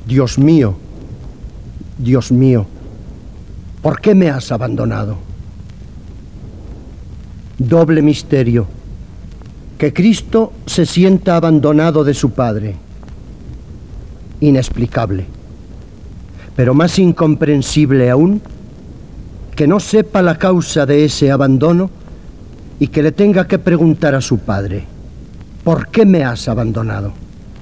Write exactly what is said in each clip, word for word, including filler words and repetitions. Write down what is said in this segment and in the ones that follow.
Dios mío, Dios mío, ¿por qué me has abandonado? Doble misterio, que Cristo se sienta abandonado de su Padre. Inexplicable, pero más incomprensible aún, que no sepa la causa de ese abandono y que le tenga que preguntar a su Padre, ¿por qué me has abandonado?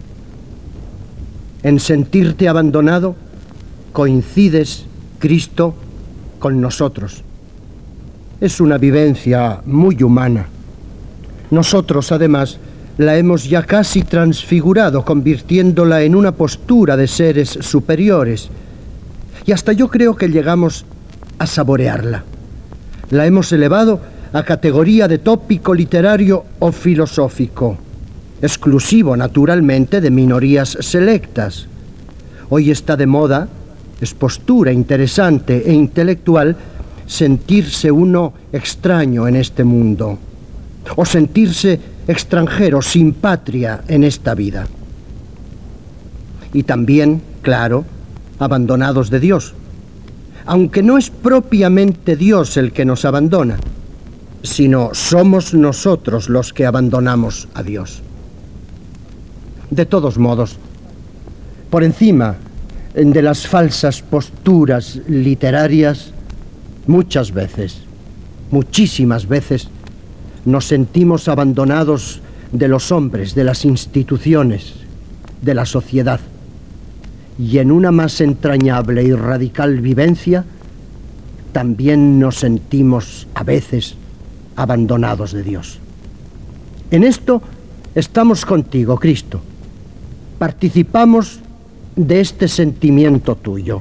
En sentirte abandonado, coincides, Cristo, con nosotros. Es una vivencia muy humana. Nosotros, además, la hemos ya casi transfigurado, convirtiéndola en una postura de seres superiores. Y hasta yo creo que llegamos a saborearla. La hemos elevado a categoría de tópico literario o filosófico, exclusivo, naturalmente, de minorías selectas. Hoy está de moda, es postura interesante e intelectual, sentirse uno extraño en este mundo, o sentirse extranjero, sin patria en esta vida. Y también, claro, abandonados de Dios, aunque no es propiamente Dios el que nos abandona, sino somos nosotros los que abandonamos a Dios. De todos modos, por encima de las falsas posturas literarias, muchas veces, muchísimas veces, nos sentimos abandonados de los hombres, de las instituciones, de la sociedad. Y en una más entrañable y radical vivencia, también nos sentimos a veces abandonados de Dios. En esto estamos contigo, Cristo. Participamos de este sentimiento tuyo.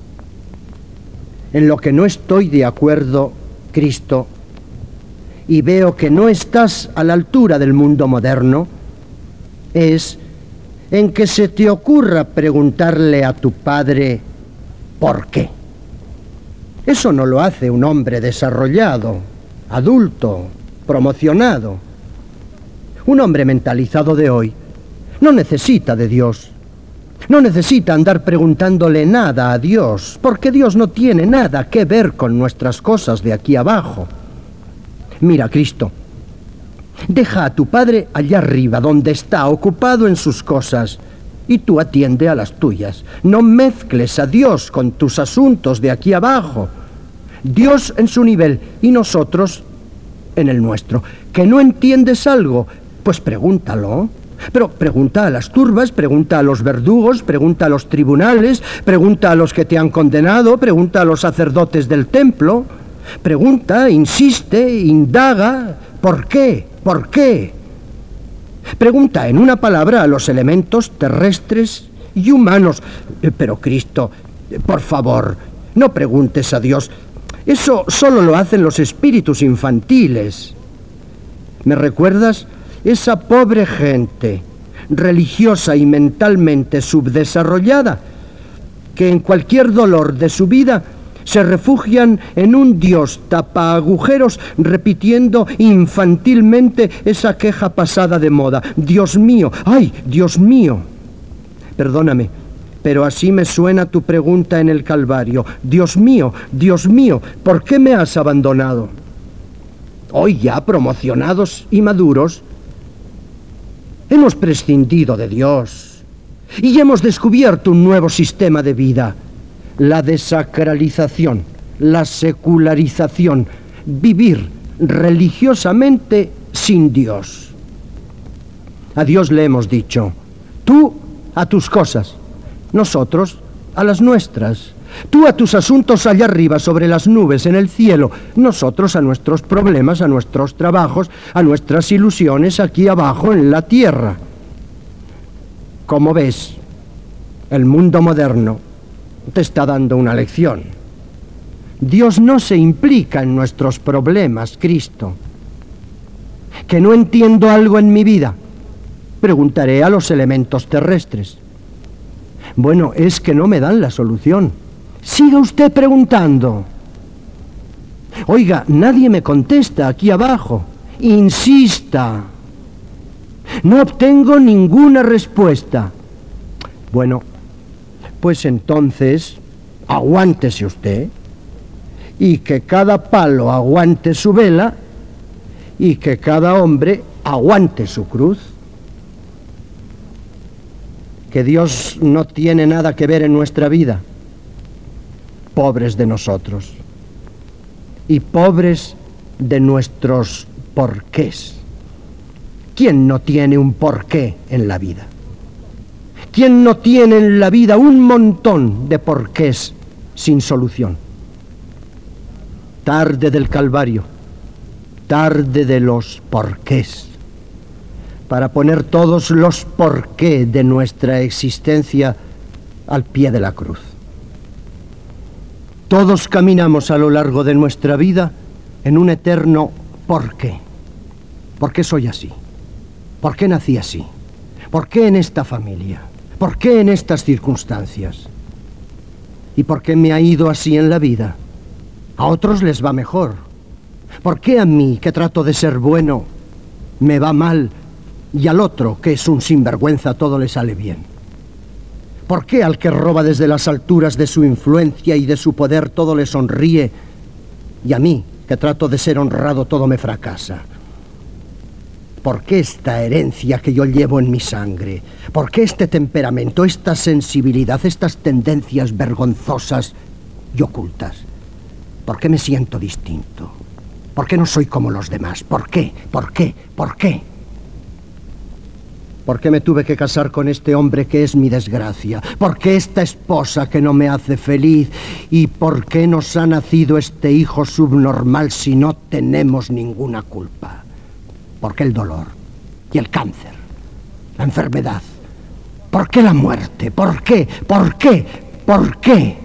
En lo que no estoy de acuerdo, Cristo, y veo que no estás a la altura del mundo moderno, es en que se te ocurra preguntarle a tu Padre ¿por qué? Eso no lo hace un hombre desarrollado, adulto, promocionado. Un hombre mentalizado de hoy no necesita de Dios. No necesita andar preguntándole nada a Dios, porque Dios no tiene nada que ver con nuestras cosas de aquí abajo. Mira, Cristo, deja a tu Padre allá arriba, donde está, ocupado en sus cosas, y tú atiende a las tuyas. No mezcles a Dios con tus asuntos de aquí abajo. Dios en su nivel y nosotros en el nuestro. ¿Que no entiendes algo? Pues pregúntalo. Pero pregunta a las turbas, pregunta a los verdugos, pregunta a los tribunales, pregunta a los que te han condenado, pregunta a los sacerdotes del templo. Pregunta, insiste, indaga. ¿Por qué? ¿Por qué? Pregunta en una palabra a los elementos terrestres y humanos. Pero Cristo, por favor, no preguntes a Dios. Eso solo lo hacen los espíritus infantiles. ¿Me recuerdas? Esa pobre gente, religiosa y mentalmente subdesarrollada, que en cualquier dolor de su vida se refugian en un Dios tapaagujeros, repitiendo infantilmente esa queja pasada de moda. Dios mío, ¡ay, Dios mío! Perdóname, pero así me suena tu pregunta en el Calvario. Dios mío, Dios mío, ¿por qué me has abandonado? Hoy ya promocionados y maduros, hemos prescindido de Dios y hemos descubierto un nuevo sistema de vida. La desacralización, la secularización, vivir religiosamente sin Dios. A Dios le hemos dicho, tú a tus cosas, nosotros a las nuestras. Tú a tus asuntos allá arriba, sobre las nubes, en el cielo, nosotros a nuestros problemas, a nuestros trabajos, a nuestras ilusiones aquí abajo en la tierra. Como ves, el mundo moderno te está dando una lección. Dios no se implica en nuestros problemas, Cristo. ¿Que no entiendo algo en mi vida? Preguntaré a los elementos terrestres. Bueno, es que no me dan la solución. Siga usted preguntando. Oiga, nadie me contesta aquí abajo. Insista. No obtengo ninguna respuesta. Bueno, Pues entonces, aguántese usted, y que cada palo aguante su vela, y que cada hombre aguante su cruz. Que Dios no tiene nada que ver en nuestra vida. Pobres de nosotros. Y pobres de nuestros porqués. ¿Quién no tiene un porqué en la vida? ¿Quién no tiene en la vida un montón de porqués sin solución? Tarde del Calvario, tarde de los porqués, para poner todos los porqué de nuestra existencia al pie de la cruz. Todos caminamos a lo largo de nuestra vida en un eterno ¿por qué? ¿Por qué soy así? ¿Por qué nací así? ¿Por qué en esta familia? ¿Por qué en estas circunstancias? ¿Y por qué me ha ido así en la vida? A otros les va mejor. ¿Por qué a mí, que trato de ser bueno, me va mal y al otro, que es un sinvergüenza, todo le sale bien? ¿Por qué al que roba desde las alturas de su influencia y de su poder todo le sonríe y a mí, que trato de ser honrado, todo me fracasa? ¿Por qué esta herencia que yo llevo en mi sangre? ¿Por qué este temperamento, esta sensibilidad, estas tendencias vergonzosas y ocultas? ¿Por qué me siento distinto? ¿Por qué no soy como los demás? ¿Por qué? ¿Por qué? ¿Por qué? ¿Por qué me tuve que casar con este hombre que es mi desgracia? ¿Por qué esta esposa que no me hace feliz? ¿Y por qué nos ha nacido este hijo subnormal si no tenemos ninguna culpa? ¿Por qué el dolor y el cáncer, la enfermedad? ¿Por qué la muerte? ¿Por qué? ¿Por qué? ¿Por qué?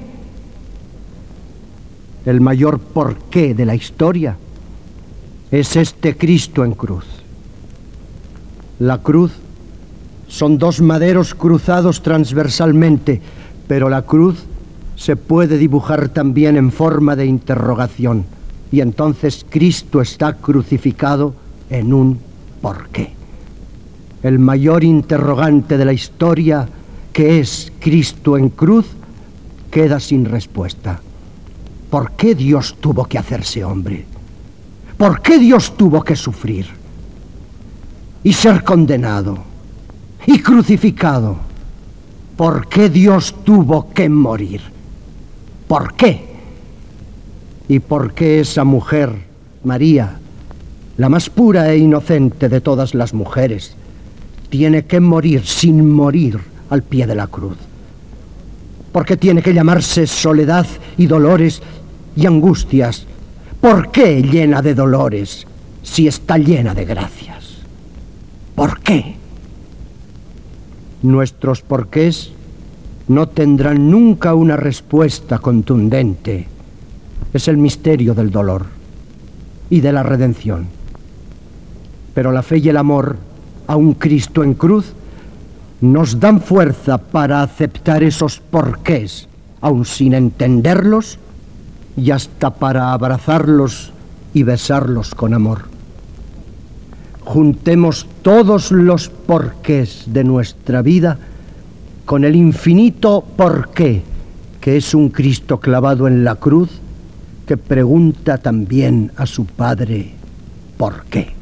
El mayor porqué de la historia es este Cristo en cruz. La cruz son dos maderos cruzados transversalmente, pero la cruz se puede dibujar también en forma de interrogación, y entonces Cristo está crucificado en un porqué. El mayor interrogante de la historia, que es Cristo en cruz, queda sin respuesta. ¿Por qué Dios tuvo que hacerse hombre? ¿Por qué Dios tuvo que sufrir y ser condenado y crucificado? ¿Por qué Dios tuvo que morir? ¿Por qué? ¿Y por qué esa mujer, María, la más pura e inocente de todas las mujeres, tiene que morir sin morir al pie de la cruz? ¿Por qué tiene que llamarse soledad y dolores y angustias? ¿Por qué llena de dolores si está llena de gracias? ¿Por qué? Nuestros porqués no tendrán nunca una respuesta contundente. Es el misterio del dolor y de la redención. Pero la fe y el amor a un Cristo en cruz nos dan fuerza para aceptar esos porqués, aun sin entenderlos, y hasta para abrazarlos y besarlos con amor. Juntemos todos los porqués de nuestra vida con el infinito porqué, que es un Cristo clavado en la cruz, que pregunta también a su Padre, ¿por qué?